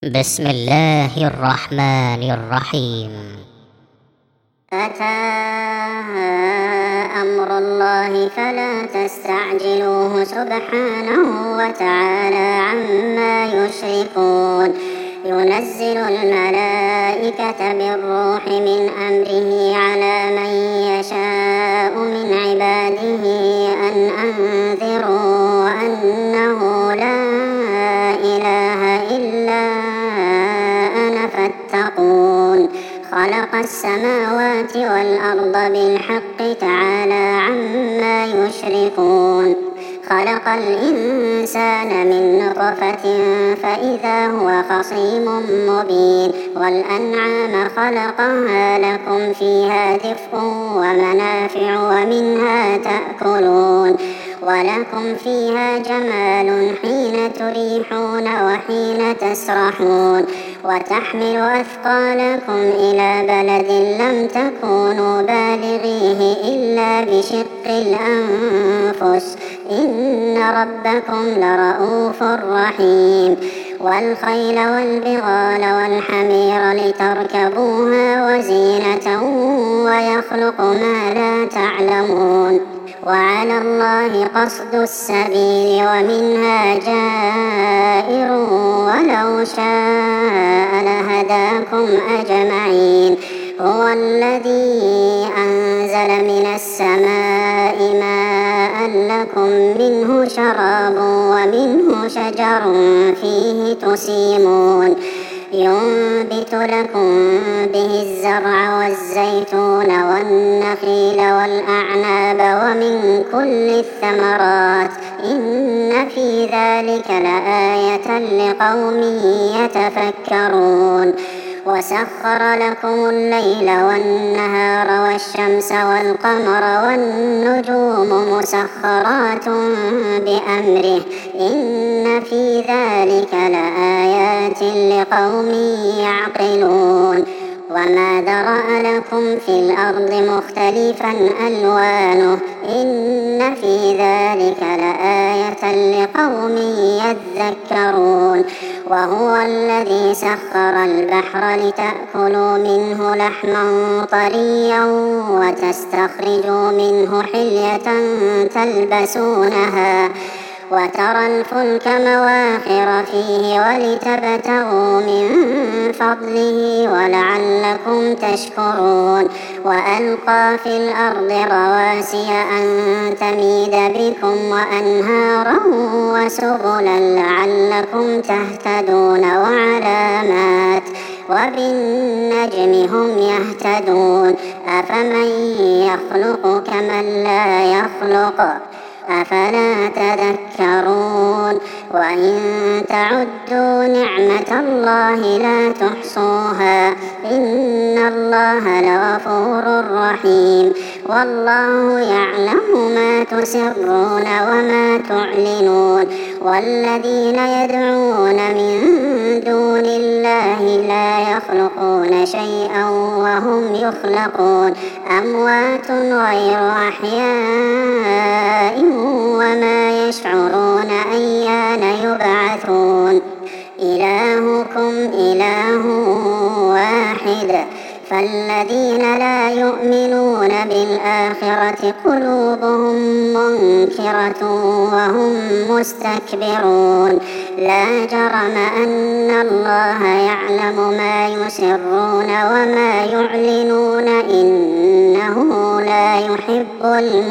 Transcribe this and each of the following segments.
بسم الله الرحمن الرحيم. أتى أمر الله فلا تستعجلوه سبحانه وتعالى عما يشركون. ينزل الملائكة بالروح من أمره على من يشاء من عباده أن أنذروا أنه لا إله إلا أنا فاتقون. خلق السماوات والأرض بالحق تعالى عما يشركون. خلق الإنسان من نطفة فإذا هو خصيم مبين. والأنعام خلقها لكم فيها دفء ومنافع ومنها تأكلون ولكم فيها جمال حين تريحون وحين تسرحون وتحمل أثقالكم إلى بلد لم تكونوا بالغيه إلا بشق الأنفس إن ربكم لرؤوف رحيم. والخيل والبغال والحمير لتركبوها وزينة ويخلق ما لا تعلمون. وعلى الله قصد السبيل ومنها جائر ولو شاء لهداكم أجمعين. هو الذي أنزل من السماء ماء لكم منه شراب ومنه شجر فيه تسيمون. ينبت لكم به الزرع والزيتون والنخيل والأعناب ومن كل الثمرات إن في ذلك لآية لقوم يتفكرون. وسخر لكم الليل والنهار والشمس والقمر والنجوم مسخرات بأمره إن في ذلك لآيات لقوم يعقلون. وما ذرأ لكم في الأرض مختلفا ألوانه إن في ذلك لآية لقوم يذكرون. وهو الذي سخر البحر لتأكلوا منه لحما طريا وتستخرجوا منه حلية تلبسونها وترى الفلك مواخر فيه ولتبتغوا من فضله ولعلكم تشكرون. وألقى في الأرض رواسي أن تميد بكم وأنهارا وسبلا لعلكم تهتدون وعلامات وبالنجم هم يهتدون. أفمن يخلق كمن لا يخلق أفلا تذكرون. وإن تعدوا نعمة الله لا تحصوها إن الله لغفور رحيم. والله يعلم ما تسرون وما تعلنون. والذين يدعون من دون الله لا يخلقون شيئا وهم يخلقون أموات غير أحياء وما يشعرون أيان يبعثون. إلهكم إله واحد فالذين لا يؤمنون بالآخرة قلوبهم منكرة وهم مستكبرون. لا جرم أن الله يعلم ما يسرون وما يعلنون إنه لا يحب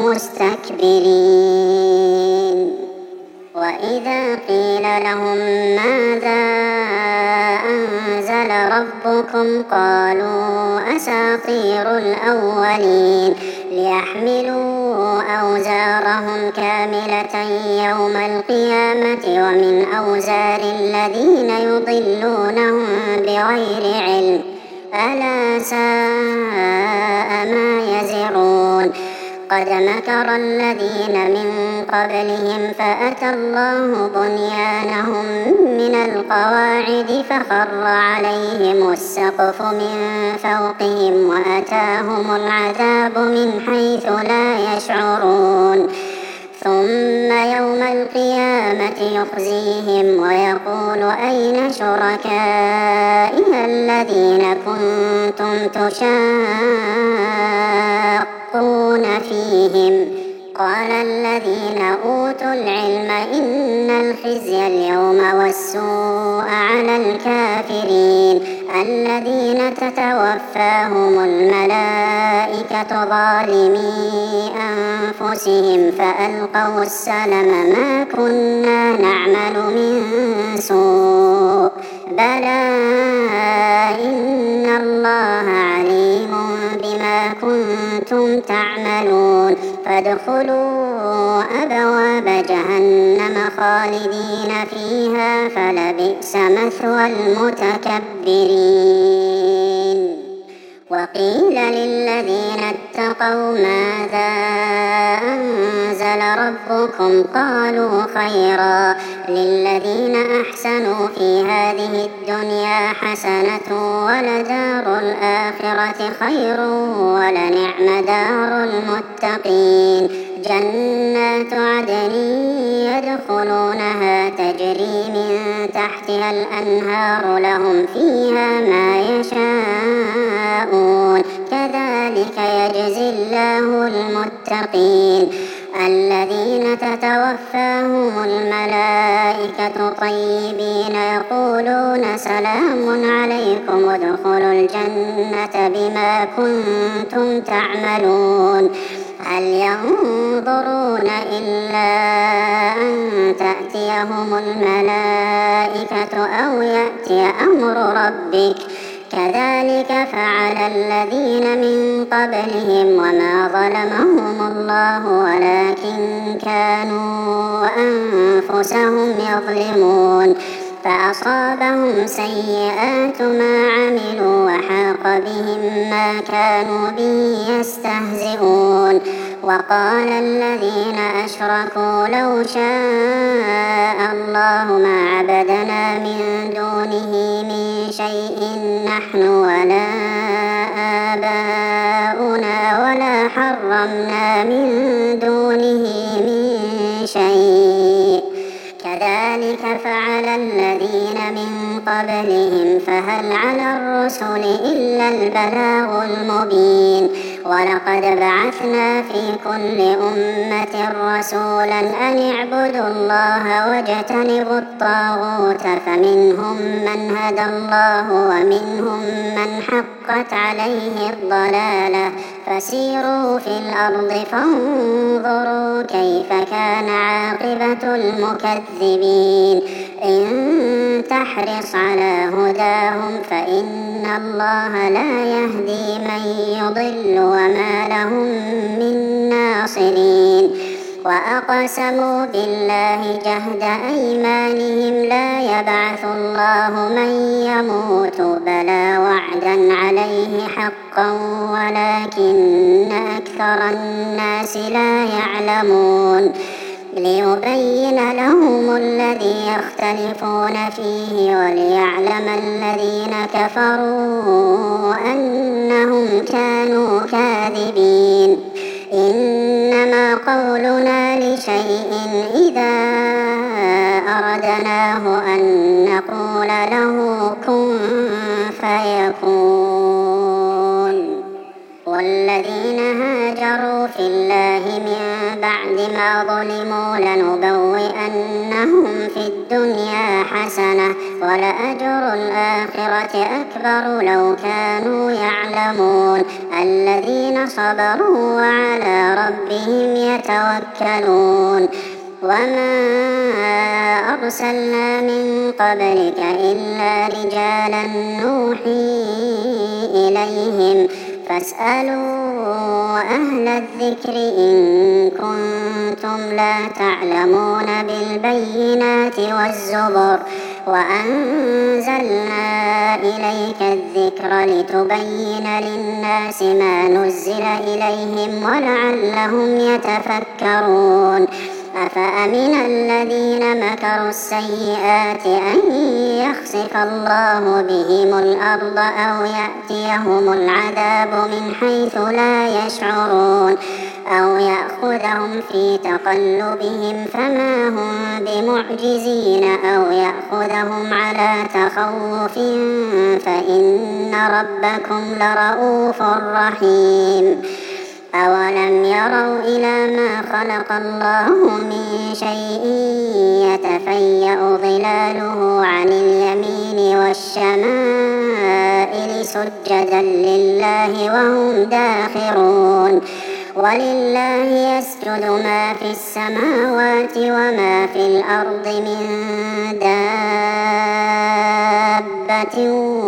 المستكبرين. وإذا قيل لهم ماذا أنزل ربكم قالوا أساطير الأولين ليحملوا أوزارهم كاملة يوم القيامة ومن أوزار الذين يضلونهم بغير علم ألا ساء ما يزرون. قد مكر الذين من قبلهم فأتى الله بنيانهم من القواعد فخر عليهم السقف من فوقهم وأتاهم العذاب من حيث لا يشعرون. ثم يوم القيامة يخزيهم ويقول أين شركائي الذين كنتم تشاقون فيهم قال الذين أوتوا العلم إن الخزي اليوم والسوء على الكافرين الذين تتوفاهم الملائكة ظالمي أنفسهم فألقوا السلم ما كنا نعمل من سوء بلى إن الله عليم بما كنتم تعملون فادخلوا أبواب جهنم خالدين فيها فلبئس مثوى المتكبرين وقيل للذين اتقوا ماذا أنزل ربكم قالوا خيرا للذين أحسنوا في هذه الدنيا حسنة ولدار الآخرة خير ولنعم دار المتقين جنات عدن يدخلونها تجري من تحتها الأنهار لهم فيها ما يشاءون كذلك يجزي الله المتقين الذين تتوفاهم الملائكة طيبين يقولون سلام عليكم ادخلوا الجنة بما كنتم تعملون هل ينظرون إلا أن تأتيهم الملائكة أو يأتي أمر ربك كذلك فعل الذين من قبلهم وما ظلمهم الله ولكن كانوا أنفسهم يظلمون فأصابهم سيئات ما عملوا وحاق بهم ما كانوا به يستهزئون وقال الذين أشركوا لو شاء الله ما عبدنا من دونه من شيء نحن ولا آباؤنا ولا حرمنا من دونه من شيء كذلك فعل الذين من قبلهم فهل على الرسل إلا البلاغ المبين ولقد بعثنا في كل أمة رسولا أن اعبدوا الله واجتنبوا الطاغوت فمنهم من هدى الله ومنهم من حقت عليه الضلالة فسيروا في الأرض فانظروا كيف كان عاقبة المكذبين إن تحرص على هداهم فإن الله لا يهدي من يضل وما لهم من ناصرين وأقسموا بالله جهد أيمانهم لا يبعث الله من يموت بلى وعدا عليه حقا ولكن أكثر الناس لا يعلمون ليبين لهم الذي يختلفون فيه وليعلم الذين كفروا أنهم كانوا كاذبين إنما قولنا لشيء إذا أردناه أن نقول له كن فيكون والذين هاجروا في الله من بعد ما ظلموا لنبوئنهم في الدنيا حسنة ولأجر الآخرة أكبر لو كانوا يعلمون الذين صبروا وعلى ربهم يتوكلون وما أرسلنا من قبلك إلا رجالا نوحي إليهم فاسألوا أهل الذكر إن كنتم لا تعلمون بالبينات والزبر وأنزلنا إليك الذكر لتبين للناس ما نزل إليهم ولعلهم يتفكرون أفأمن الذين مكروا السيئات أن يخسف الله بهم الأرض أو يأتيهم العذاب من حيث لا يشعرون أو يأخذهم في تقلبهم فما هم بمعجزين أو يأخذهم على تخوف فإن ربكم لرءوف رحيم. أولم يروا إلى ما خلق الله من شيء يتفيأ ظلاله عن اليمين والشمائل سجدا لله وهم داخرون ولله يسجد ما في السماوات وما في الأرض من دابة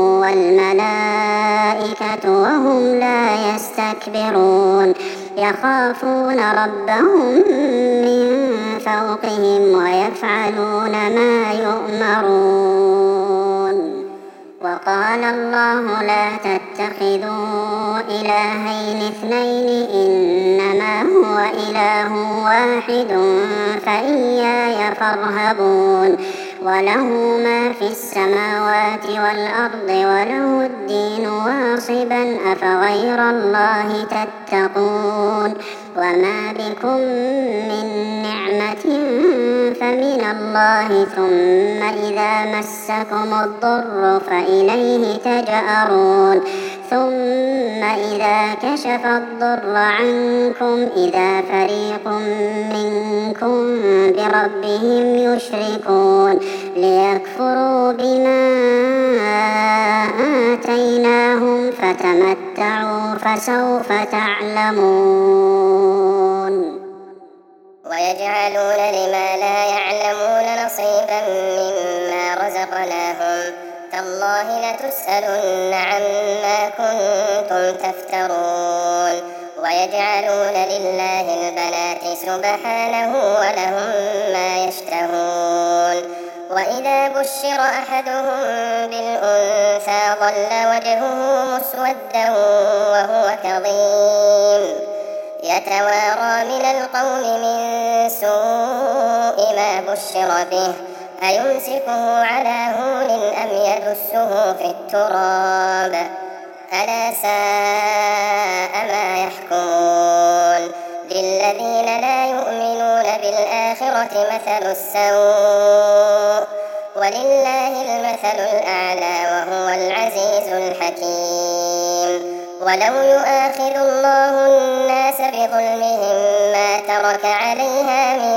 والملائكة وهم لا يستكبرون يخافون ربهم من فوقهم ويفعلون ما يؤمرون. وقال الله لا تتخذوا إلهين اثنين إنما هو إله واحد فإياي فارهبون وله ما في السماوات والأرض وله الدين واصبا أفغير الله تتقون وما بكم من نعمة فمن الله ثم إذا مسكم الضر فإليه تجأرون ثم إذا كشف الضر عنكم إذا فريق منكم بربهم يشركون ليكفروا بما آتيناهم فتمتعوا فسوف تعلمون. ويجعلون لما لا يعلمون نصيبا مما رزقناهم تالله لتسألن عما كنتم تفترون. ويجعلون لله البنات سبحانه ولهم ما يشتهون. وإذا بشر أحدهم بالأنثى ظل وجهه مسودا وهو كظيم يتوارى من القوم من سوء ما بشر به أيمسكه على هون أم يدسه في التراب ألا ساء ما يحكمون. للذين لا يؤمنون بالآخرة مثل السوء ولله المثل الأعلى وهو العزيز الحكيم. ولو يؤاخذ الله الناس بظلمهم ما ترك عليها من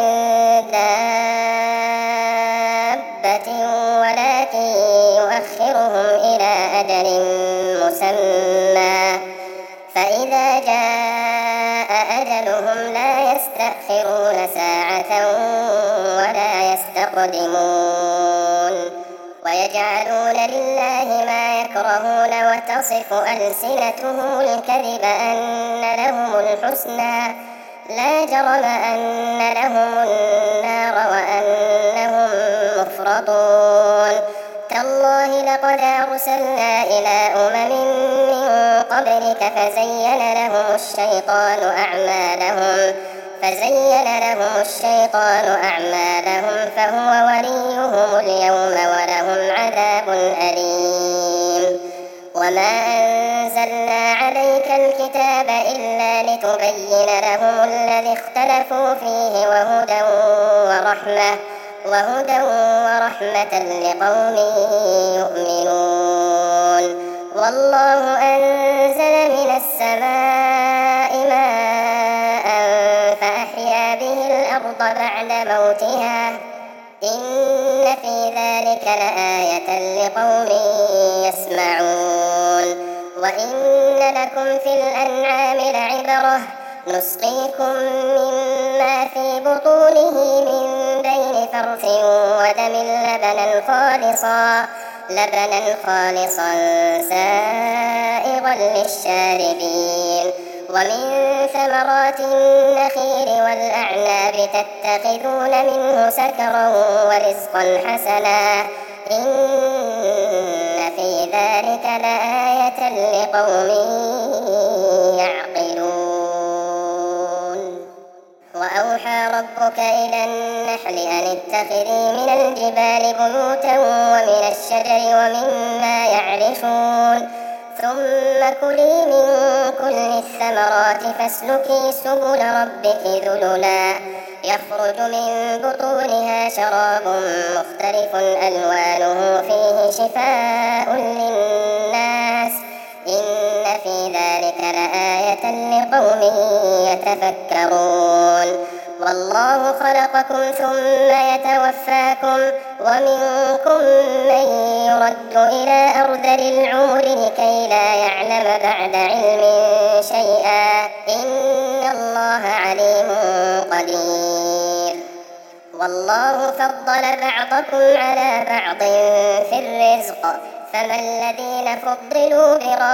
دابة ولكن يؤخرهم إلى أجل مسمى فإذا جاء أجلهم لا يستأخرون ساعة ولا يستقدمون. ويجعلون لله ما يكرهون وتصف ألسنتهم الكذب أن لهم الحسنى لا جرم أن لهم النار وأنهم مفرطون. تالله لقد أرسلنا إلى أمم من قبلك فزين لهم الشيطان أعمالهم فهو وليهم اليوم ولهم عذاب أليم. وما أنزلنا عليك الكتاب إلا لتبين لهم الذي اختلفوا فيه وهدى ورحمة لقوم يؤمنون. والله أنزل من السماء ماء فأحيا به الأرض بعد موتها إن في ذلك لآية لقوم يسمعون. وإن لكم في الأنعام لعبرة نسقيكم مما في بطونه من بين فرث ودم لبنا خالصا سائغا للشاربين. ومن ثمرات النخيل والأعناب تتخذون منه سكرا ورزقا حسنا إن في ذلك لآية لقوم يعقلون. وأوحى ربك إلى النحل أن اتخذي من الجبال بيوتا ومن الشجر ومما يعرشون ثم كلي من كل الثمرات فاسلكي سبل ربك ذللا يخرج من بطونها شراب مختلف ألوانه فيه شفاء للناس إن في ذلك لآية لقوم يتفكرون والله خلقكم ثم يتوفاكم ومنكم من يرد إلى أرذل العمر لكي لا يعلم بعد علم شيئا إن الله عليم قدير والله فضل بعضكم على بعض في الرزق فما الذين فضلوا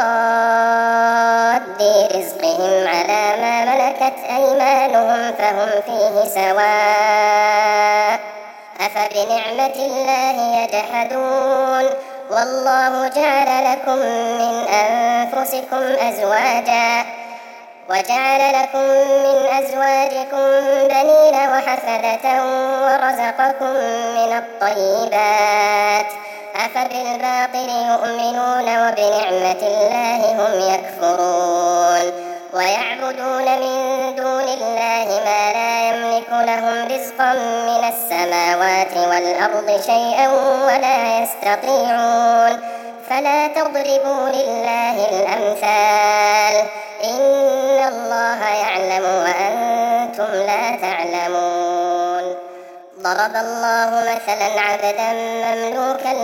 براد رزقهم على ما ملكت أيمانهم فهم فيه سواء أفبنعمة الله يجحدون والله جعل لكم من أنفسكم أزواجا وجعل لكم من أزواجكم بنين وحفدة ورزقكم من الطيبات أفبالباطل يؤمنون وبنعمة الله هم يكفرون ويعبدون من دون الله ما لا يملك لهم رزقا من السماوات والأرض شيئا ولا يستطيعون فلا تضربوا لله الأمثال إن الله يعلم وأنتم لا تعلمون ضرب الله مثلا عبدا مملوكا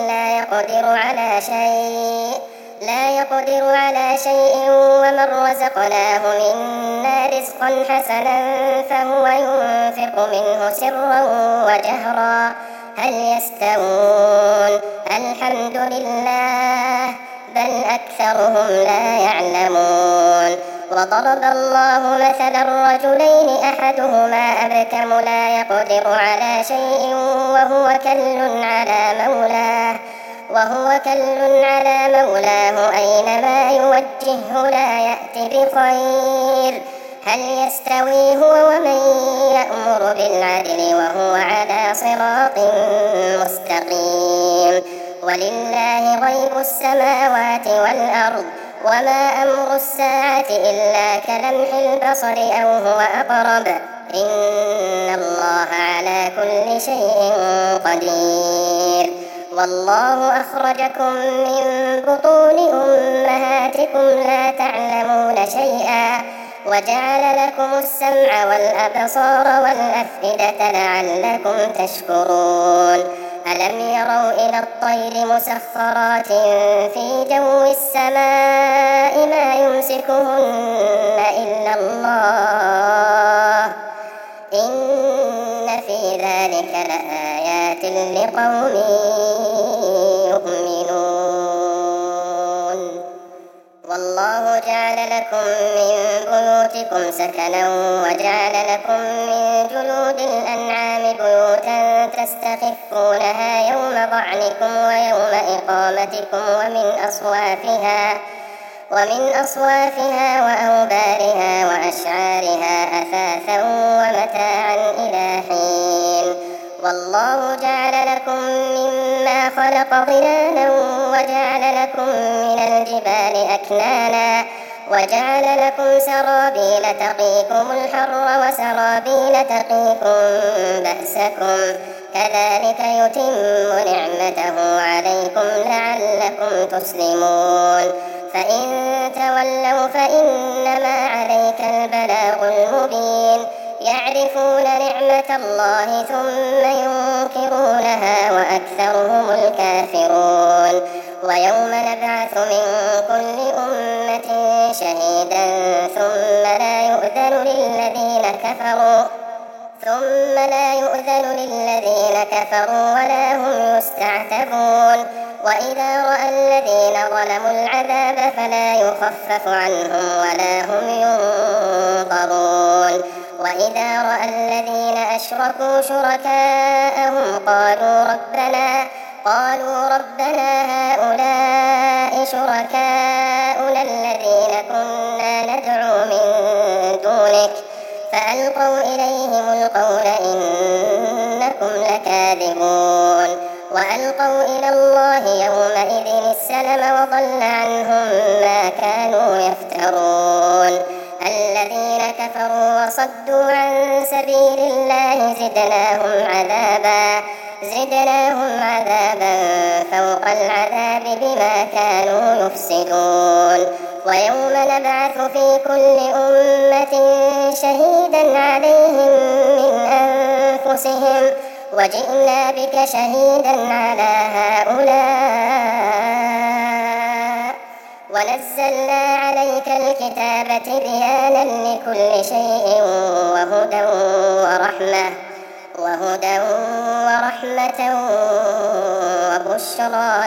لا يقدر على شيء ومن رزقناه منا رزقا حسنا فهو ينفق منه سرا وجهرا هل يستوون الحمد لله بل أكثرهم لا يعلمون وضرب الله مثلا رجلين أحدهما أبكم لا يقدر على شيء وهو كل على مولاه أينما يوجهه لا يأت بخير هل يستوي هو ومن يأمر بالعدل وهو على صراط مستقيم ولله غيب السماوات والأرض وما أمر الساعة إلا كلمح البصر أو هو أقرب إن الله على كل شيء قدير والله أخرجكم من بطون أمهاتكم لا تعلمون شيئا وجعل لكم السمع والأبصار والأفئدة لعلكم تشكرون ألم يروا إلى الطير مسخرات في جو السماء ما يمسكهن إلا الله إن في ذلك لآيات لقوم يؤمنون والله جعل لكم من بيوتكم سكنا وجعل لكم من جلود الأنعام بيوتا تستخفونها يوم ضعنكم ويوم إقامتكم ومن أصوافها وأوبارها وأشعارها أثاثا ومتاعا إلى حين والله جعل لكم مما خلق ظلالا وجعل لكم من الجبال أكنانا وجعل لكم سرابيل تقيكم الحر وسرابيل تقيكم بأسكم كذلك يتم نعمته عليكم لعلكم تسلمون فإن تولوا فإنما عليك البلاغ المبين يعرفون نعمة الله ثم ينكرونها وأكثرهم الكافرون ويوم نبعث من كل أمة شهيدا ثم لا يؤذن للذين كفروا ولا هم يستعتبون وإذا رأى الذين ظلموا العذاب فلا يخفف عنهم ولا هم ينظرون وإذا رأى الذين أشركوا شركاءهم قالوا ربنا هؤلاء شركاؤنا الذين كنا ندعو من دونك فألقوا إليهم القول إنكم لكاذبون وألقوا إلى الله يومئذ السلم وضل عنهم ما كانوا يفترون. الذين كفروا وصدوا عن سبيل الله زدناهم عذابا فوق العذاب بما كانوا يفسدون. ويوم نبعث في كل أمة شهيدا عليهم من أنفسهم وجئنا بك شهيدا على هؤلاء ونزلنا عليك الكتاب تبيانا لكل شيء وهدى ورحمة وبشرى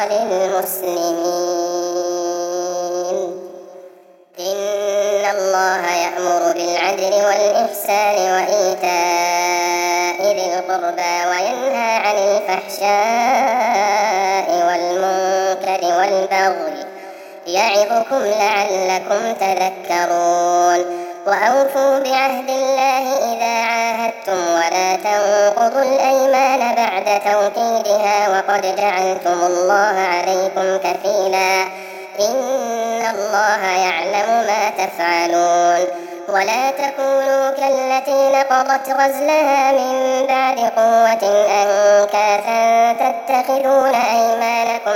للمسلمين. إن الله يأمر بالعدل والإحسان وإيتاء ذي القربى وينهى عن الفحشاء والمنكر والبغي يعظكم لعلكم تذكرون. وأوفوا بعهد الله إذا عاهدتم ولا تنقضوا الأيمان بعد توكيدها وقد جعلتم الله عليكم كفيلا إن الله يعلم ما تفعلون. ولا تكونوا كالتي نقضت غزلها من بعد قوة أنكاثا تتخذون أيمانكم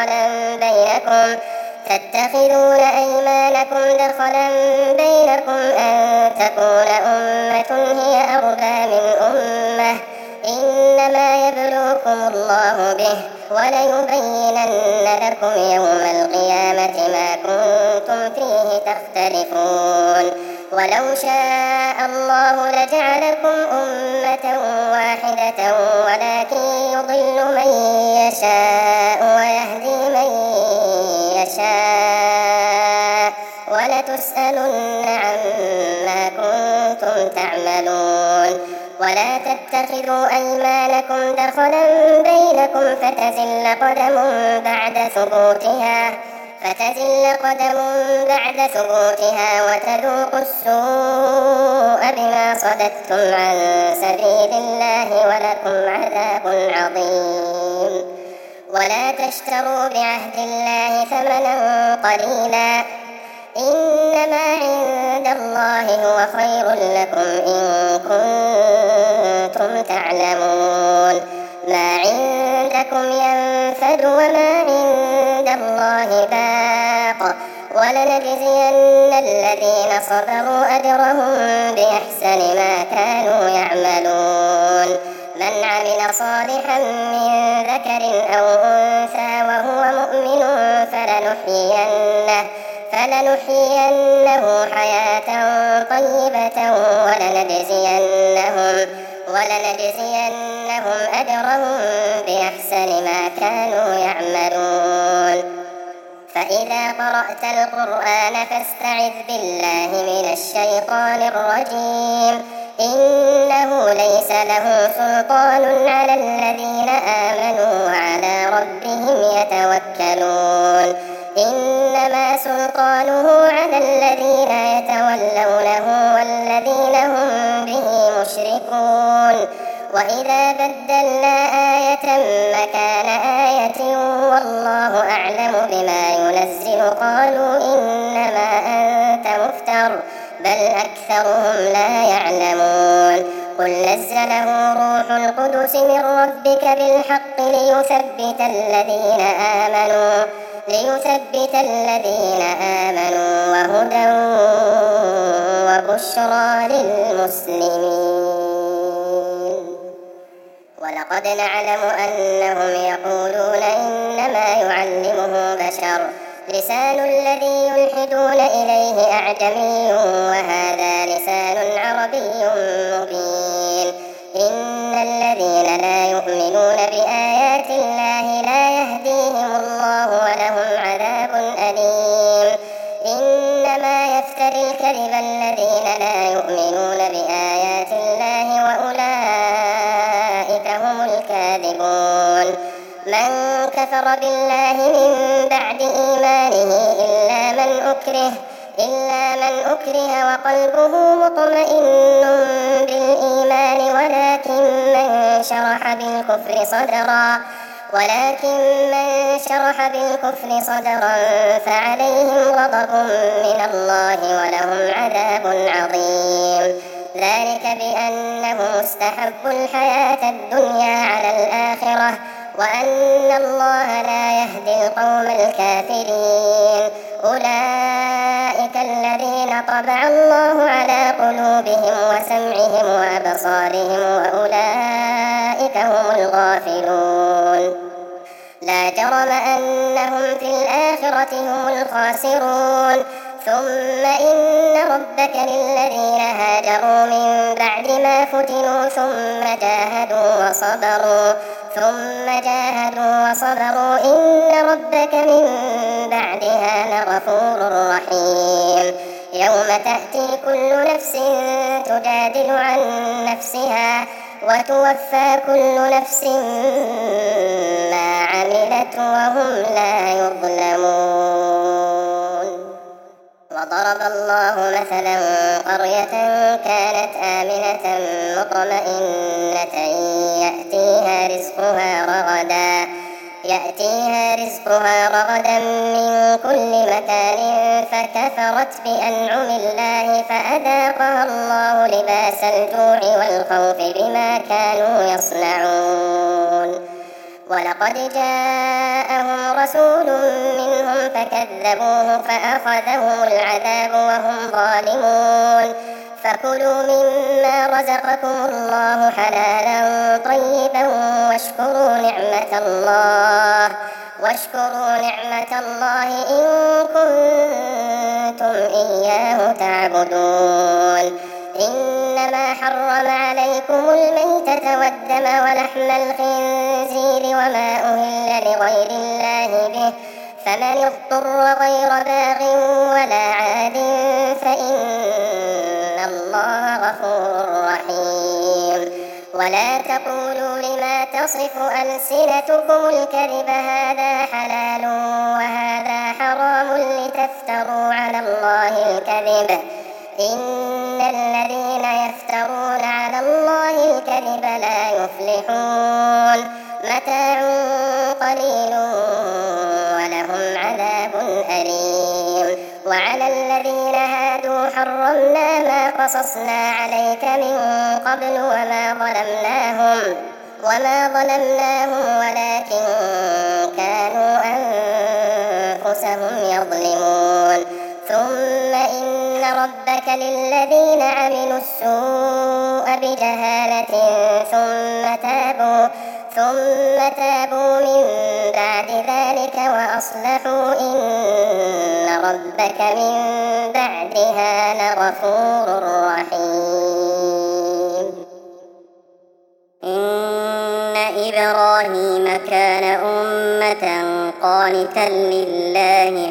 دخلا بينكم أن تكون أمة هي أربى من أمة إنما يبلوكم الله به وليبينن لكم يوم القيامة ما كنتم فيه تختلفون. ولو شاء الله لجعلكم أمة واحدة ولكن يضل من يشاء ويهدي من يشاء ولتسألن عما كنتم تعملون. ولا تتخذوا أيمانكم دخلا بينكم فتزل قدم بعد ثبوتها وتذوقوا السوء بما صددتم عن سبيل الله ولكم عذاب عظيم. ولا تشتروا بعهد الله ثمنا قليلا إنما عند الله هو خير لكم إن كنتم تعلمون. ما عندكم ينفد وما عند الله باق ولنجزين الذين صبروا أجرهم بأحسن ما كانوا يعملون. من عمل صالحا من ذكر أو أنثى وهو مؤمن فلنحيينه حياة طيبة ولنجزينهم أجرهم بأحسن ما كانوا يعملون. فإذا قرأت القرآن فاستعذ بالله من الشيطان الرجيم إنه ليس له سلطان على الذين آمنوا وعلى ربهم يتوكلون. إنما سلطانه على الذين يتولونه والذين هم به مشركون. وإذا بدلنا آية مكان آية والله أعلم بما ينزل قالوا إنما أنت مفتر بل أكثرهم لا يعلمون. قل نزله روح القدس من ربك بالحق ليثبت الذين آمنوا وهدى وبشرى للمسلمين. ولقد نعلم أنهم يقولون إنما يعلمه بشر لسان الذي يلحدون إليه أعجمي وهذا لسان عربي مبين. إن الذين لا يؤمنون بآيات الله لا يهديهم الله ولهم عذاب أليم. إنما يفتري الكذب الذين لا يؤمنون بآيات الله وأولئك هم الكاذبون. من كفر بالله من بعد إيمانه إلا من أكره وقلبه مطمئن بالإيمان ولكن من شرح بالكفر ولكن من شرح بالكفر صدرا فعليهم غضب من الله ولهم عذاب عظيم. ذلك بأنهم استحبوا الحياة الدنيا على الآخرة وأن الله لا يهدي القوم الكافرين. أولئك الذين طبع الله على قلوبهم وسمعهم وأبصارهم وأولئك هم الغافلون. لا جرم أنهم في الآخرة هم الخاسرون. ثم إن ربك للذين هاجروا من بعد ما فتنوا ثم جاهدوا وصبروا إن ربك من بعدها لغفور رحيم. يوم تأتي كل نفس تجادل عن نفسها وتوفى كل نفس ما عملت وهم لا يظلمون. وضرب الله مثلا قرية كانت آمنة مطمئنة يأتيها رزقها رغدا من كل مكان فكفرت بأنعم الله فأذاقها الله لباس الجوع والخوف بما كانوا يصنعون. ولقد جاءهم رسول منهم فكذبوه فأخذهم العذاب وهم ظالمون. فكلوا مما رزقكم الله حلالا طيبا واشكروا نعمة الله إن كنتم إياه تعبدون. إنما حرم عليكم الميتة والدم ولحم الخنزير وما أهل لغير الله به فمن اضطر غير باغ ولا عاد فإن الله غفور رحيم. ولا تقولوا لما تصف ألسنتكم الكذب هذا حلال وهذا حرام لتفتروا على الله الكذب إن الذين يفترون على الله الكذب لا يفلحون. متاع قليل ولهم عذاب أليم. وعلى الذين هادوا حرمنا ما قصصنا عليك من قبل وما ظلمناهم ولكن كانوا أنفسهم يظلمون. ثم إن ربك للذين عملوا السوء بجهالة ثم تابوا من بعد ذلك وأصلحوا إن ربك من بعدها لغفور رحيم. إن إبراهيم كان أمة قانتا لله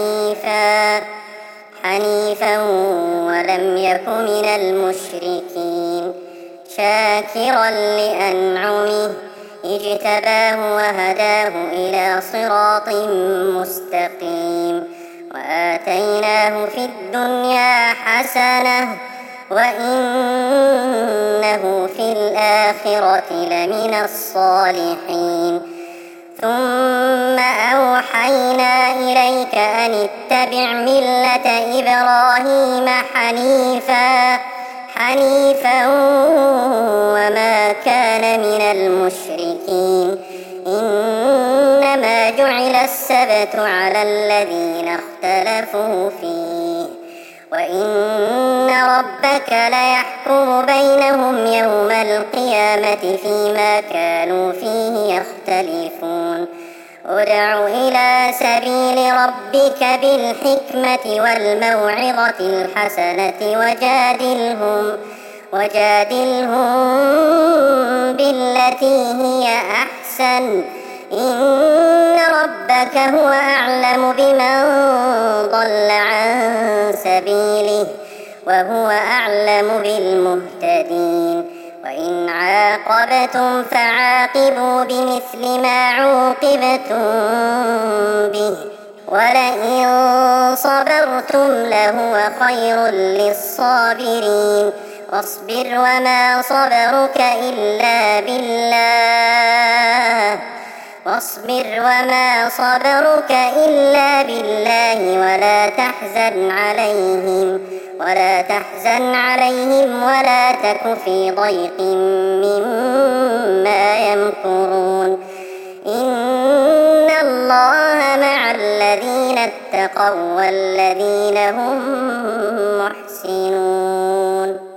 حنيفا ولم يك من المشركين شاكرا لأنعمه اجتباه وهداه إلى صراط مستقيم وآتيناه في الدنيا حسنة وإنه في الآخرة لمن الصالحين. ثم أوحينا إليك أن اتبع ملة إبراهيم حنيفا وما كان من المشركين. إنما جعل السبت على الذين اختلفوا فيه وإن ربك ليحكم بينهم يوم القيامة فيما كانوا فيه يختلفون. ادع إلى سبيل ربك بالحكمة والموعظة الحسنة وجادلهم بالتي هي أحسن إن ربك هو أعلم بمن ضل عن سبيله وهو أعلم بالمهتدين. وإن عاقبتم فعاقبوا بمثل ما عوقبتم به ولئن صبرتم لهو خير للصابرين. واصبر وما صبرك إلا بالله واصبر وما صبرك إلا بالله ولا تحزن عليهم ولا تك في ضيق مما يمكرون إن الله مع الذين اتقوا والذين هم محسنون.